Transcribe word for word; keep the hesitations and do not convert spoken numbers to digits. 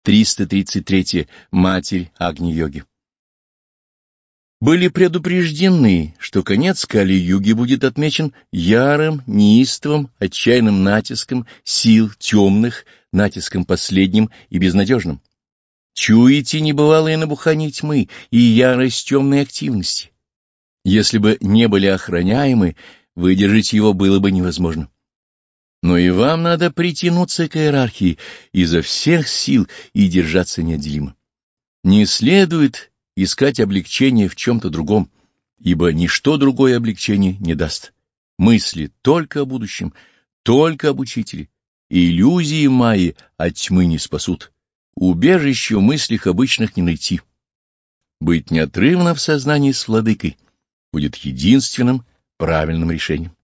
триста тридцать три. Матерь Агни-йоги. Были предупреждены, что конец Кали-юги будет отмечен ярым, неистовым, отчаянным натиском сил темных, натиском последним и безнадежным. Чуете небывалое набухание тьмы и ярость темной активности. Если бы не были охраняемы, выдержать его было бы невозможно. Но и вам надо притянуться к иерархии изо всех сил и держаться неотделимо. Не следует искать облегчение в чем-то другом, ибо ничто другое облегчение не даст. Мысли только о будущем, только об учителе. Иллюзии майи от тьмы не спасут. Убежище в мыслях обычных не найти. Быть неотрывно в сознании с владыкой будет единственным правильным решением.